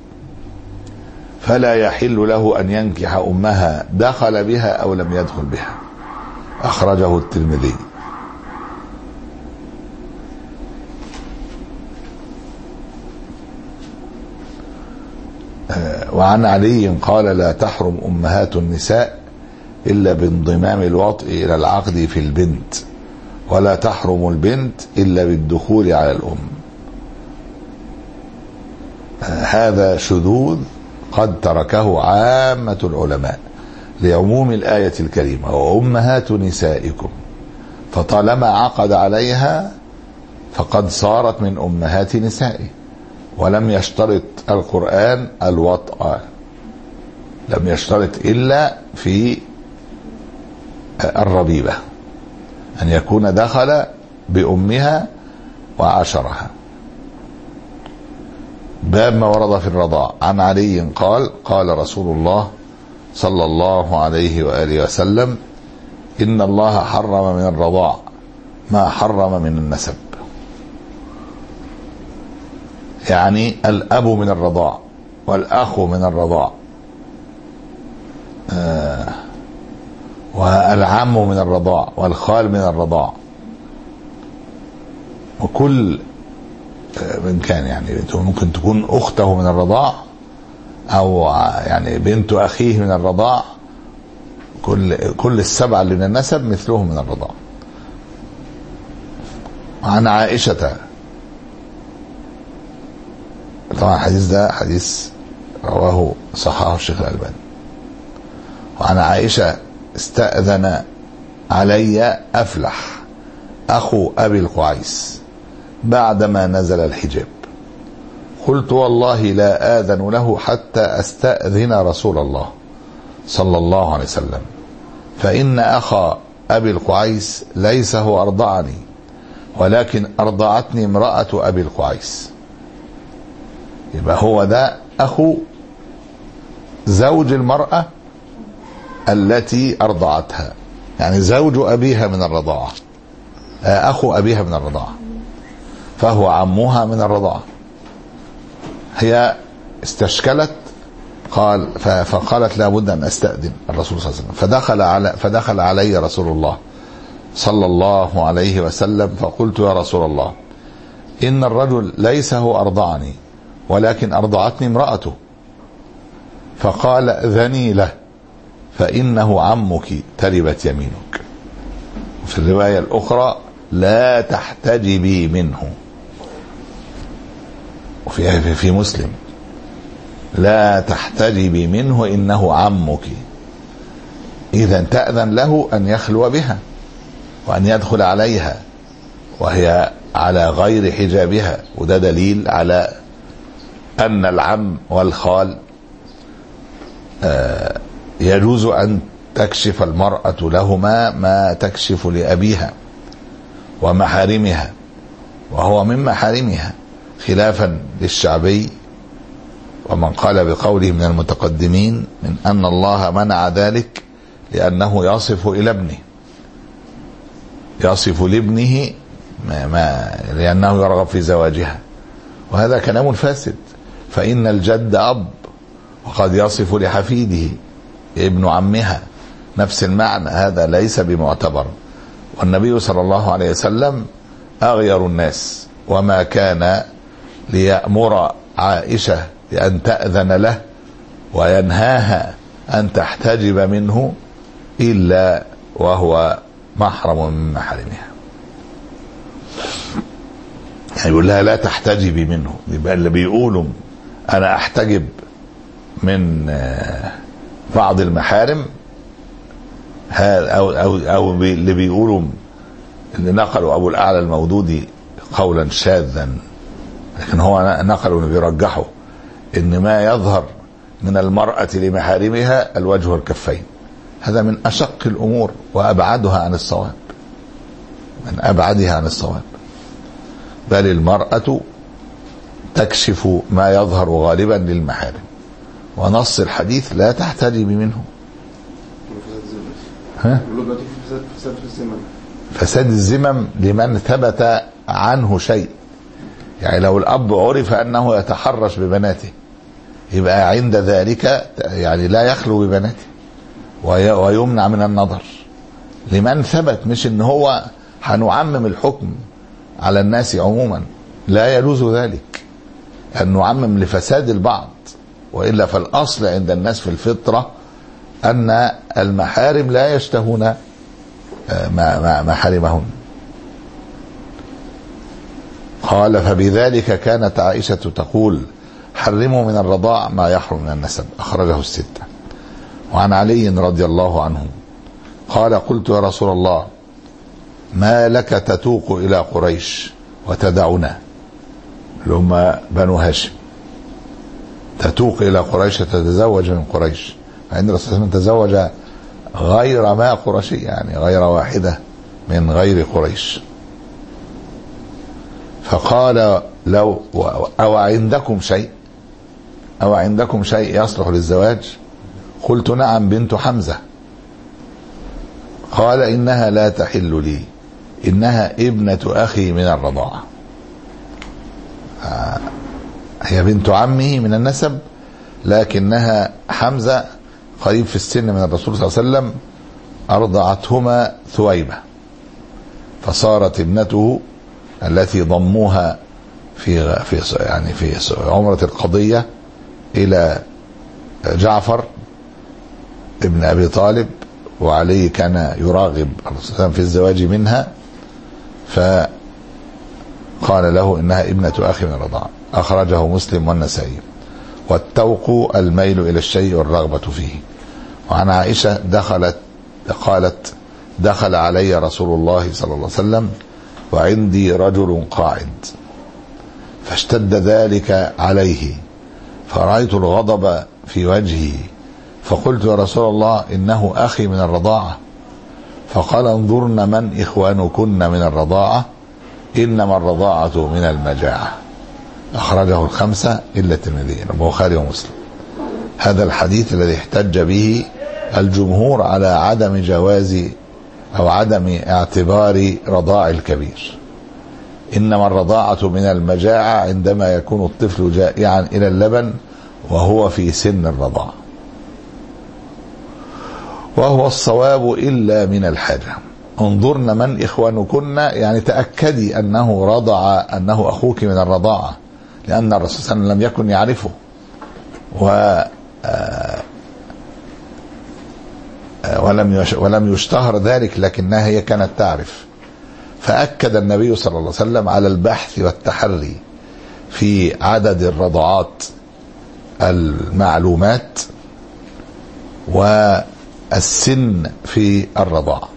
فلا يحل له أن ينكح أمها دخل بها أو لم يدخل بها، أخرجه الترمذي. وعن علي قال لا تحرم أمهات النساء إلا بانضمام الوطء إلى العقد في البنت، ولا تحرم البنت إلا بالدخول على الأم. هذا شذوذ قد تركه عامة العلماء لعموم الآية الكريمة وأمهات نسائكم، فطالما عقد عليها فقد صارت من أمهات نسائه، ولم يشترط القرآن الوطأ، لم يشترط إلا في الربيبة أن يكون دخل بأمها وعاشرها. باب ما ورد في الرضاع. عن علي قال قال رسول الله صلى الله عليه وآله وسلم إن الله حرم من الرضاع ما حرم من النسب، يعني الأب من الرضاع والأخ من الرضاع آه والعم من الرضاع والخال من الرضاع، وكل من كان يعني ممكن تكون أخته من الرضاع أو يعني بنت أخيه من الرضاع، كل كل السبعة اللي من النسب مثلهم من الرضاع. عن عائشة، طبعا الحديث ده حديث رواه صححه الشيخ الألباني. وعن عائشة استأذن علي أفلح أخو أبي القعيس بعدما نزل الحجاب، قلت والله لا آذن له حتى أستأذن رسول الله صلى الله عليه وسلم، فإن أخا أبي القعيس ليس هو أرضعني ولكن أرضعتني امرأة أبي القعيس. يبقى هو ده أخو زوج المرأة التي أرضعتها، يعني زوج أبيها من الرضاعة، أخو أبيها من الرضاعة، فهو عمها من الرضاعة. هي استشكلت قال فقالت لابد أن أستأذن الرسول صلى الله عليه وسلم، فدخل على فدخل علي رسول الله صلى الله عليه وسلم، فقلت يا رسول الله إن الرجل ليس هو أرضعني ولكن أرضعتني امرأته، فقال ائذني له فإنه عمك تربت يمينك. في الرواية الأخرى لا تحتجبي منه. وفي في مسلم لا تحتجبي منه إنه عمك. إذا تأذن له أن يخلو بها وأن يدخل عليها وهي على غير حجابها، وده دليل على أن العم والخال آه يجوز أن تكشف المرأة لهما ما تكشف لأبيها ومحارمها، وهو من محارمها، خلافا للشعبي ومن قال بقوله من المتقدمين من أن الله منع ذلك لأنه يصف إلى ابنه، يصف لابنه ما ما لأنه يرغب في زواجها، وهذا كلام فاسد. فإن الجد أب، وقد يصف لحفيده ابن عمها نفس المعنى، هذا ليس بمعتبر. والنبي صلى الله عليه وسلم أغير الناس، وما كان ليأمر عائشة بأن تأذن له وينهاها أن تحتجب منه إلا وهو محرم من محارمها. يعني يقول لها لا تحتجبي منه، يبقى اللي بيقولوا أنا أحتجب من بعض المحارم أو, أو, أو اللي بيقولوا اللي نقلوا أبو الأعلى المودودي قولا شاذا، لكن هو نقلوا اللي بيرجحوا إن ما يظهر من المرأة لمحارمها الوجه والكفين، هذا من أشق الأمور وأبعدها عن الصواب، من أبعدها عن الصواب. بل المرأة تكشف ما يظهر غالبا للمحارم، ونص الحديث لا تحتجب منه. ها؟ فساد الذمم لمن ثبت عنه شيء، يعني لو الأب عرف أنه يتحرش ببناته يبقى عند ذلك يعني لا يخلو ببناته ويمنع من النظر لمن ثبت، مش ان هو هنعمم الحكم على الناس عموما، لا يجوز ذلك أن نعمم لفساد البعض، وإلا فالأصل عند الناس في الفطرة أن المحارم لا يشتهون محارمهن. قال فبذلك كانت عائشة تقول حرموا من الرضاع ما يحرم من النسب، أخرجه الستة. وعن علي رضي الله عنه قال قلت يا رسول الله ما لك تتوق إلى قريش وتدعنا، اللي هم بنو هاشم، تتوق إلى قريش تتزوج من قريش، فإن الرسول صلى الله عليه وسلم تزوج غير ما قرشي، يعني غير واحدة من غير قريش. فقال لو أو عندكم شيء أو عندكم شيء يصلح للزواج؟ قلت نعم بنت حمزة. قال إنها لا تحل لي، إنها ابنة أخي من الرضاعة، هي بنت عمه من النسب، لكنها حمزة قريب في السن من الرسول صلى الله عليه وسلم، أرضعتهما ثويبة، فصارت ابنته التي ضموها في في يعني في عمرة القضية إلى جعفر ابن أبي طالب، وعلي كان يراغب الرسول صلى الله عليه وسلم في الزواج منها، فقال له إنها ابنة أخي من الرضاعة. أخرجه مسلم والنسائي. والتوق الميل إلى الشيء والرغبة فيه. وعن عائشة دخلت قالت دخل علي رسول الله صلى الله عليه وسلم وعندي رجل قاعد، فاشتد ذلك عليه فرأيت الغضب في وجهه، فقلت يا رسول الله إنه أخي من الرضاعة. فقال انظرن من إخوانكن من الرضاعة، إنما الرضاعة من المجاعة. أخرجه الخمسة إلا الترمذي، البخاري ومسلم. هذا الحديث الذي احتج به الجمهور على عدم جواز أو عدم اعتبار رضاع الكبير. إنما الرضاعة من المجاعة عندما يكون الطفل جائعا إلى اللبن وهو في سن الرضاعة، وهو الصواب إلا من الحاجة. انظرن من إخوانكن، يعني تأكدي أنه رضع، أنه أخوك من الرضاعة، لأن الرسول صلى الله عليه وسلم لم يكن يعرفه، ولم ولم يشتهر ذلك، لكنها هي كانت تعرف. فأكد النبي صلى الله عليه وسلم على البحث والتحري في عدد الرضعات المعلومات والسن في الرضاعة.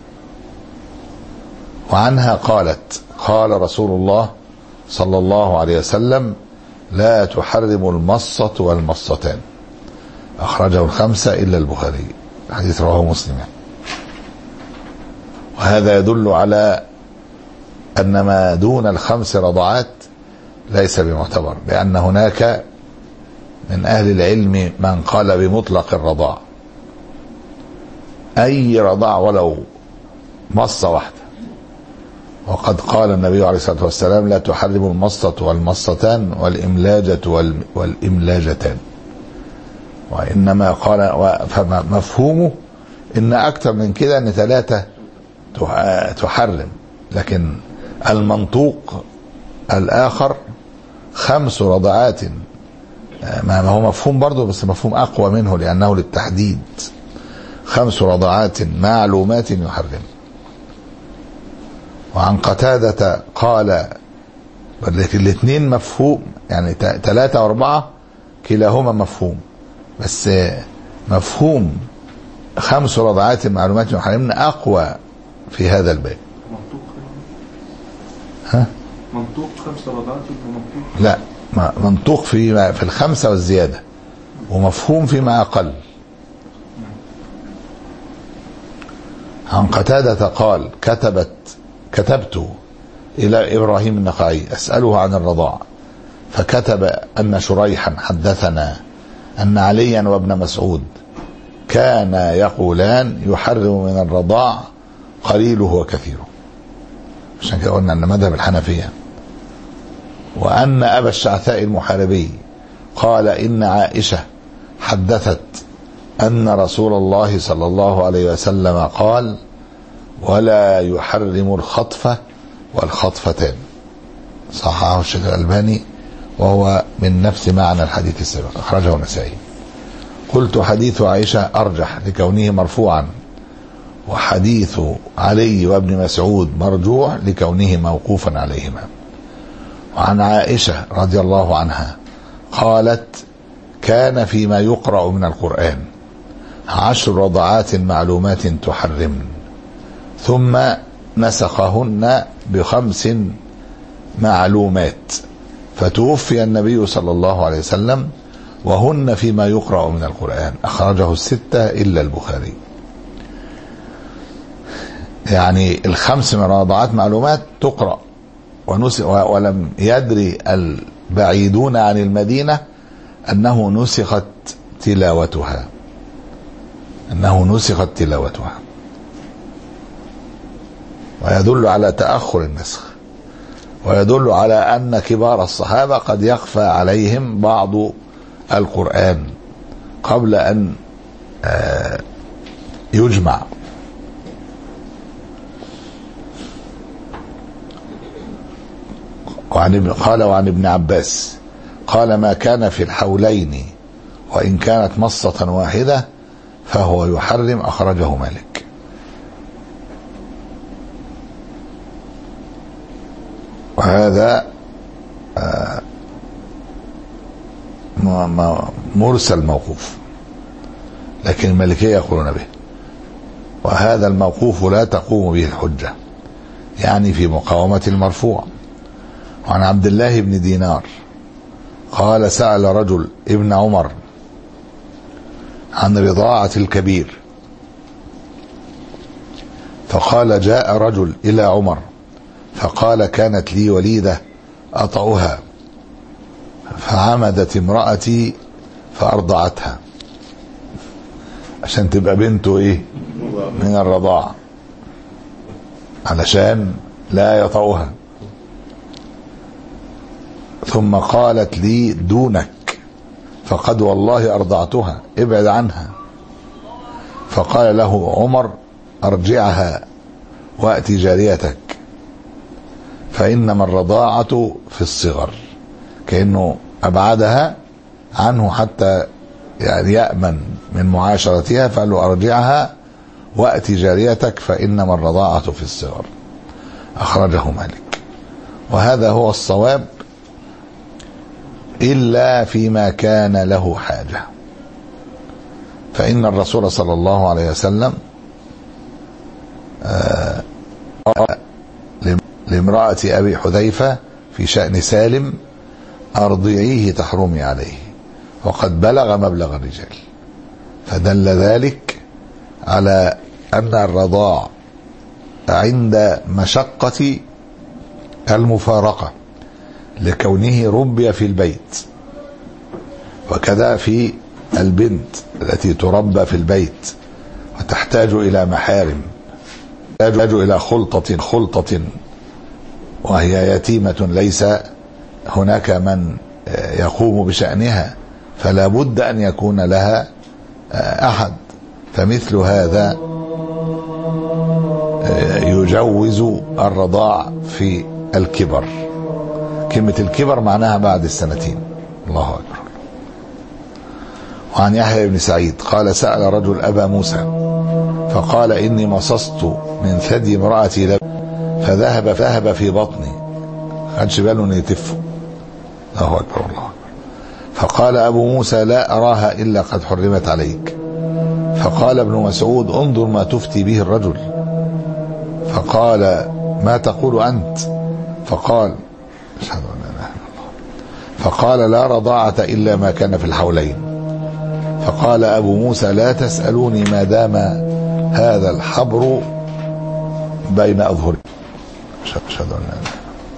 وعنها قالت: قال رسول الله صلى الله عليه وسلم: لا تحرم المصة والمصتان. أخرجه الخمسة إلا البخاري. حديث رواه مسلم. وهذا يدل على أن ما دون الخمس رضعات ليس بمعتبر، لأن هناك من أهل العلم من قال بمطلق الرضاع، أي رضاع ولو مصة واحدة. وقد قال النبي عليه الصلاة والسلام: لا تحرم المصة والمصتان والإملاجة والإملاجتان. وإنما قال فمفهومه إن أكثر من كده أن ثلاثة تحرم، لكن المنطوق الآخر خمس رضعات، ما هو مفهوم برضه بس مفهوم أقوى منه لأنه للتحديد. خمس رضعات معلومات يحرم. وعن قتادة قال: الاثنين مفهوم، يعني ثلاثة واربعة كلاهما مفهوم، بس مفهوم خمس رضعات معلومات يحرمن أقوى في هذا الباب. منطوق ها؟ منطوق خمس رضعات منطوق؟ لا، منطوق في في الخمسة والزيادة، ومفهوم فيما أقل. عن قتادة قال: كتبت كتبت إلى إبراهيم النخعي أسأله عن الرضاع، فكتب أن شريحا حدثنا أن عليا وابن مسعود كانا يقولان يحرم من الرضاع قليله وكثيره. عشان كده قلنا أن مذهب الحنفية. وأن أبا الشعثاء المحاربي قال: إن عائشة حدثت أن رسول الله صلى الله عليه وسلم قال: ولا يحرم الخطفة والخطفتان. صححه الشيخ الألباني وهو من نفس معنى الحديث السابق. أخرجه النسائي. قلت: حديث عائشة أرجح لكونه مرفوعا، وحديث علي وابن مسعود مرجوح لكونه موقوفا عليهما. وعن عائشة رضي الله عنها قالت: كان فيما يقرأ من القرآن عشر رضعات معلومات تحرمن، ثم نسخهن بخمس معلومات، فتوفي النبي صلى الله عليه وسلم وهن فيما يقرأ من القرآن. أخرجه الستة إلا البخاري. يعني الخمس من رضعات معلومات تقرأ ولم يدري البعيدون عن المدينة أنه نسخت تلاوتها أنه نسخت تلاوتها ويدل على تأخر النسخ، ويدل على أن كبار الصحابة قد يخفى عليهم بعض القرآن قبل أن يجمع. وعن قال وعن ابن عباس قال: ما كان في الحولين وإن كانت مصة واحدة فهو يحرم. أخرجه مالك. وهذا مرسل موقوف، لكن المالكية يقولون به. وهذا الموقوف لا تقوم به الحجة، يعني في مقاومة المرفوع. وعن عبد الله بن دينار قال: سأل رجل ابن عمر عن رضاعة الكبير، فقال: جاء رجل إلى عمر فقال: كانت لي وليدة أطأها، فعمدت امرأتي فأرضعتها، عشان تبقى بنته إيه من الرضاعة، علشان لا يطأها. ثم قالت لي: دونك، فقد والله أرضعتها، ابعد عنها. فقال له عمر: أرجعها وأتي جاريتك، فإنما الرضاعة في الصغر، كأنه أبعدها عنه حتى يعني يأمن من معاشرتها، فقال له: أرجعها وأت جاريتك فإنما الرضاعة في الصغر. أخرجه مالك. وهذا هو الصواب إلا فيما كان له حاجة، فإن الرسول صلى الله عليه وسلم قال لامرأة أبي حذيفة في شأن سالم: أرضعيه تحرمي عليه، وقد بلغ مبلغ الرجال. فدل ذلك على أن الرضاع عند مشقة المفارقة لكونه ربي في البيت، وكذا في البنت التي تربى في البيت وتحتاج إلى محارم، تحتاج إلى خلطة خلطة وهي يتيمة ليس هناك من يقوم بشأنها، فلا بد أن يكون لها أحد. فمثل هذا يجوز الرضاع في الكبر. كلمة الكبر معناها بعد السنتين. الله أكبر. وعن يحيى بن سعيد قال: سأل رجل أبا موسى فقال: إني مصصت من ثدي امرأتي لب فذهب فذهب في بطني، خدش باله انه يتف. الله أكبر الله أكبر. فقال أبو موسى: لا أراها إلا قد حرمت عليك. فقال ابن مسعود: انظر ما تفتي به الرجل. فقال: ما تقول أنت؟ فقال: أشهد أن لا إله إلا الله. فقال: لا رضاعة إلا ما كان في الحولين. فقال أبو موسى: لا تسألوني ما دام هذا الحبر بين أظهري. أشهد أن لا إله.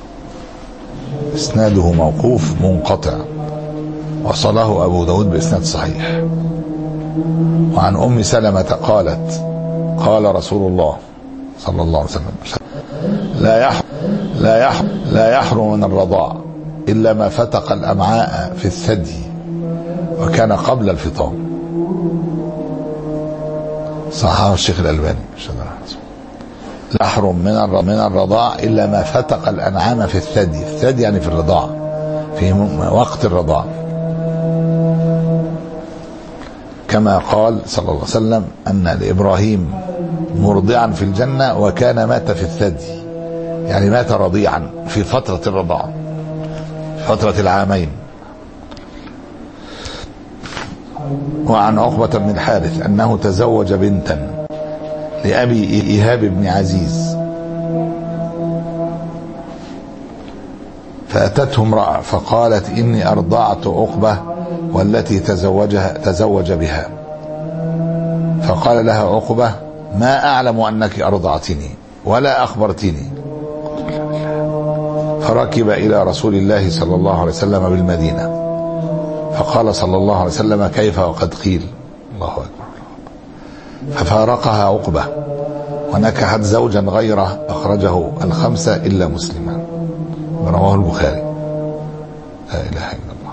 إسناده موقوف منقطع، وصله أبو داود بإسناد صحيح. وعن أم سلمة قالت: قال رسول الله صلى الله عليه وسلم: لا يحرم لا يحرم لا يحرم من الرضاع إلا ما فتق الأمعاء في الثدي وكان قبل الفطام. صححه الشيخ الألباني. لا يحرم من من الرضاع إلا ما فتق الأنعام في الثدي. الثدي يعني في الرضاع، في وقت الرضاع، كما قال صلى الله عليه وسلم أن لإبراهيم مرضعا في الجنة وكان مات في الثدي، يعني مات رضيعا في فترة الرضاعة، فترة العامين. وعن عقبة بن الحارث أنه تزوج بنتا لأبي إيهاب بن عزيز، فأتته امرأة فقالت: إني أرضعت عقبة والتي تزوجها تزوج بها. فقال لها عقبة: ما أعلم أنك أرضعتني ولا أخبرتني. فركب إلى رسول الله صلى الله عليه وسلم بالمدينة، فقال صلى الله عليه وسلم: كيف وقد قيل؟ الله أكبر. ففارقها عقبة ونكحت زوجا غيره، أخرجه الخمسة إلا مسلما، رواه البخاري. لا إله إلا الله.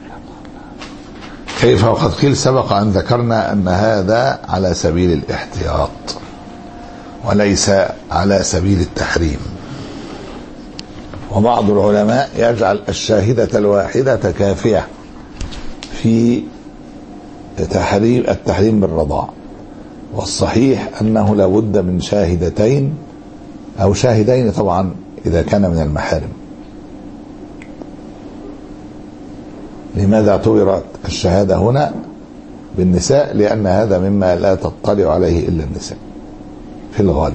كيف وقد قيل سبق أن ذكرنا أن هذا على سبيل الاحتياط وليس على سبيل التحريم. وبعض العلماء يجعل الشاهدة الواحدة كافية في تحريم التحريم بالرضاع، والصحيح أنه لا بد من شاهدتين أو شاهدين طبعا إذا كان من المحارم. لماذا اعتبرت الشهادة هنا بالنساء؟ لأن هذا مما لا تطلع عليه إلا النساء في الغالب.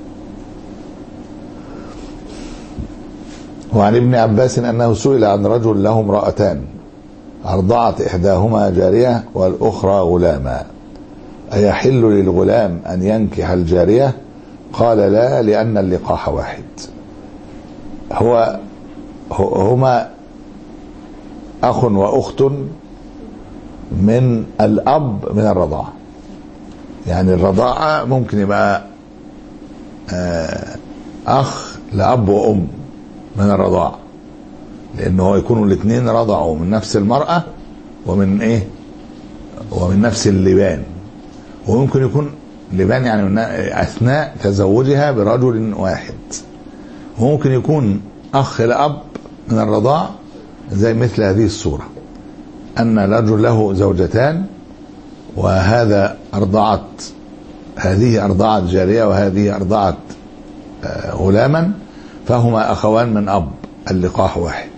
وعن ابن عباس أنه سئل عن رجل له امرأتان أرضعت إحداهما جارية والأخرى غلاما، أيحل للغلام أن ينكح الجارية؟ قال: لا، لأن اللقاح واحد. هو هما أخ وأخت من الأب من الرضاعة، يعني الرضاعة ممكن يبقى أخ لأب وأم من الرضاعة، لأنه يكونوا الاثنين رضعوا من نفس المرأة ومن إيه ومن نفس اللبان. وممكن يكون لبان يعني من أثناء تزوجها برجل واحد. وممكن يكون أخ لأب من الرضاع، زي مثل هذه الصورة، أن رجل له زوجتان وهذا أرضعت هذه أرضعت جارية وهذه أرضعت غلاما، فهما أخوان من أب، اللقاح واحد.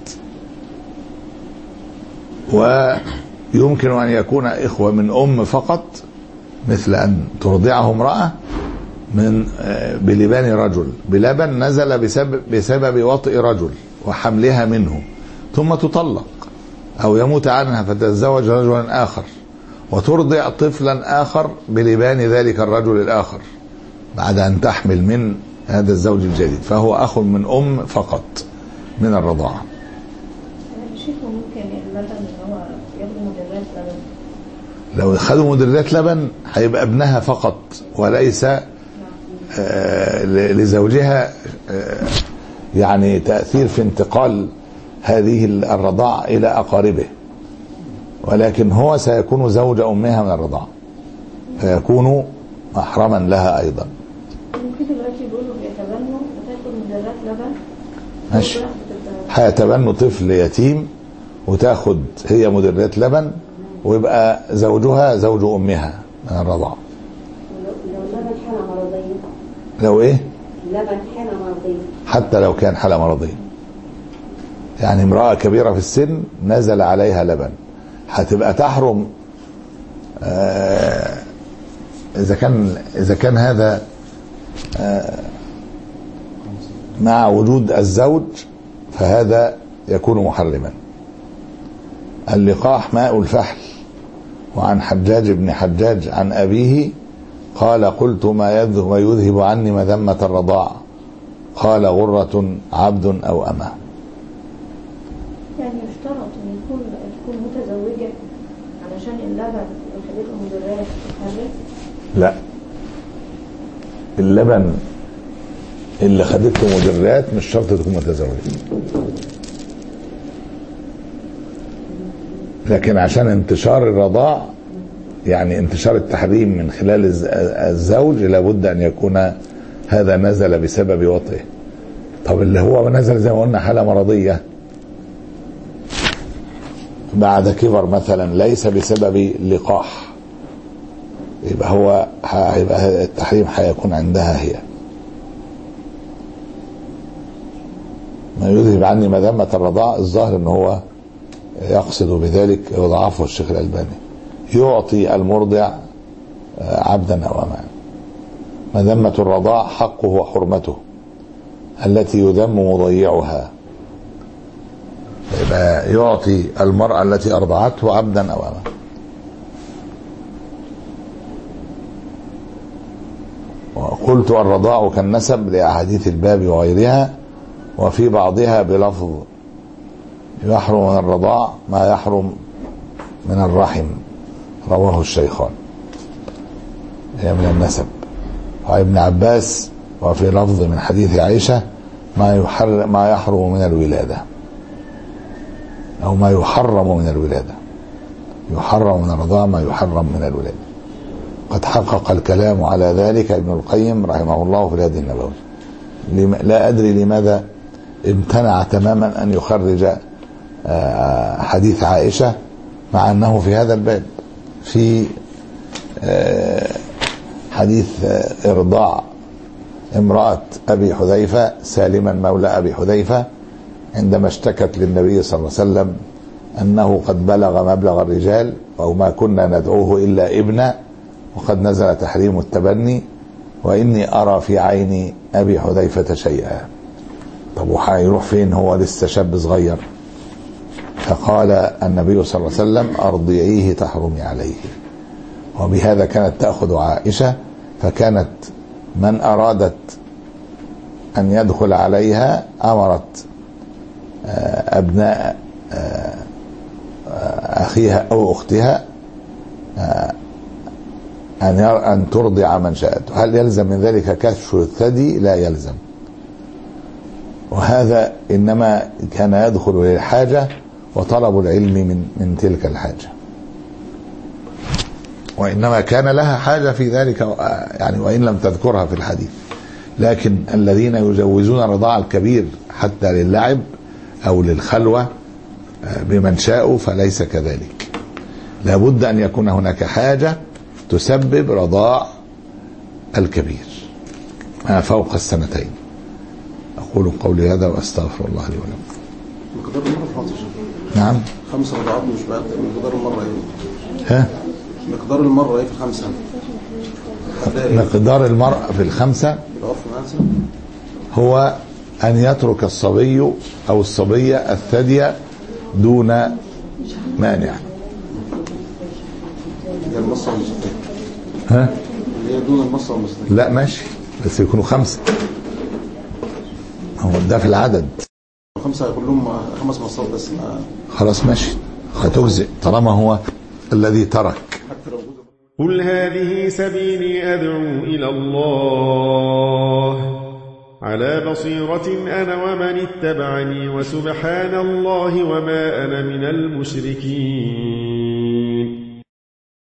ويمكن أن يكون إخوة من أم فقط، مثل أن ترضعه امرأة من بلبان رجل، بلبن نزل بسبب, بسبب وطئ رجل وحملها منه، ثم تطلق أو يموت عنها فتتزوج رجلا آخر وترضع طفلا آخر بلبان ذلك الرجل الآخر بعد أن تحمل من هذا الزوج الجديد، فهو أخ من أم فقط من الرضاعة. شيخ ممكن اللبن اللي هو ياخدوا مدرات لبن، لو خدوا مدرات لبن هيبقى ابنها فقط وليس آه لزوجها آه يعني تأثير في انتقال هذه الرضاعة إلى أقاربه، ولكن هو سيكون زوج أمها من الرضاعة فيكون محرما لها أيضا. ممكن دلوقتي بيقولوا بيتبنوا وتاخد مدرات لبن، ماشي، هيتبنوا طفل يتيم وتاخد هي مدرات لبن ويبقى زوجها زوج أمها من الرضاعة. لو لبن حالة مرضية، لو إيه؟ لبن حالة مرضية، حتى لو كان حالة مرضية، يعني امرأة كبيرة في السن نزل عليها لبن هتبقى تحرم آه إذا كان إذا كان هذا آه مع وجود الزوج فهذا يكون محرما. اللقاح ماء الفحل. وعن حجاج بن حجاج عن أبيه قال قلت ما يذهب عني مذمة الرضاع؟ قال غرة عبد أو أمة. يعني يشترط ان يكون تكون متزوجة علشان اللبن اللي خدته مدرات تتحرك؟ لا، اللبن اللي خدته مدرات مش شرط تكون متزوجة، لكن عشان انتشار الرضاع يعني انتشار التحريم من خلال الزوج لابد ان يكون هذا نزل بسبب وطئه. طب اللي هو نزل زي ما قلنا حالة مرضية بعد كبر مثلا ليس بسبب لقاح، يبقى هو هيبقى التحريم هيكون عندها هي. ما يذهب عني مذمة الرضاع الظاهر ان هو يقصد بذلك وضعفه الشيخ الألباني، يعطي المرضع عبدا أو أمانا. مذمة الرضاع حقه وحرمته التي يذم مضيعها، يبقى يعطي المرأة التي أرضعته عبدا أو أمانا. وقلت الرضاع كالنسب لأحاديث الباب وغيرها، وفي بعضها بلفظ يحرم من الرضاع ما يحرم من الرحم، رواه الشيخان، هي من النسب. وابن عباس وفي لفظ من حديث عائشة ما يحرم ما يحرم من الولادة، أو ما يحرم من الولادة، يحرم من الرضاع ما يحرم من الولادة. قد حقق الكلام على ذلك ابن القيم رحمه الله في الهدي النبوي. لا أدري لماذا امتنع تماما أن يخرج حديث عائشة مع أنه في هذا الباب في حديث إرضاع امرأة أبي حذيفة سالما مولى أبي حذيفة عندما اشتكت للنبي صلى الله عليه وسلم أنه قد بلغ مبلغ الرجال أو ما كنا ندعوه إلا ابنا، وقد نزل تحريم التبني، وإني أرى في عين أبي حذيفة شيئا. طب وحيروح فين؟ هو لسه شاب صغير. فقال النبي صلى الله عليه وسلم أرضعيه تحرمي عليه. وبهذا كانت تأخذ عائشة، فكانت من أرادت أن يدخل عليها أمرت أبناء أخيها أو أختها أن ترضع من شاءت. هل يلزم من ذلك كشف الثدي؟ لا يلزم. وهذا إنما كان يدخل للحاجة وطلب العلم من من تلك الحاجة، وإنما كان لها حاجة في ذلك يعني وإن لم تذكرها في الحديث. لكن الذين يجوزون الرضاع الكبير حتى للعب أو للخلوة بمن شاءوا فليس كذلك. لابد أن يكون هناك حاجة تسبب رضاع الكبير ما فوق السنتين. أقول قولي هذا وأستغفر الله لي ولكم. مقدار المرة في خمسة. نعم. خمسة رضعات مش بعد مقدار المرة ايه؟ ها؟ مقدار المرة ايه في الخمسة؟ مقدار المرأة في الخمسة هو أن يترك الصبي أو الصبية الثدي دون مانع. هي المصة والمصطفى. ها؟ هي دون المصة والمصطفى. لا ماشي، بس يكونوا خمسة. هو ده في العدد. خمسة يقول لهم خمس مصات بس. ما خلاص ماشي، هتجزئ طالما هو الذي ترك. قل هذه سبيلي أدعو إلى الله على بصيرة أنا ومن اتبعني وسبحان الله وما أنا من المشركين.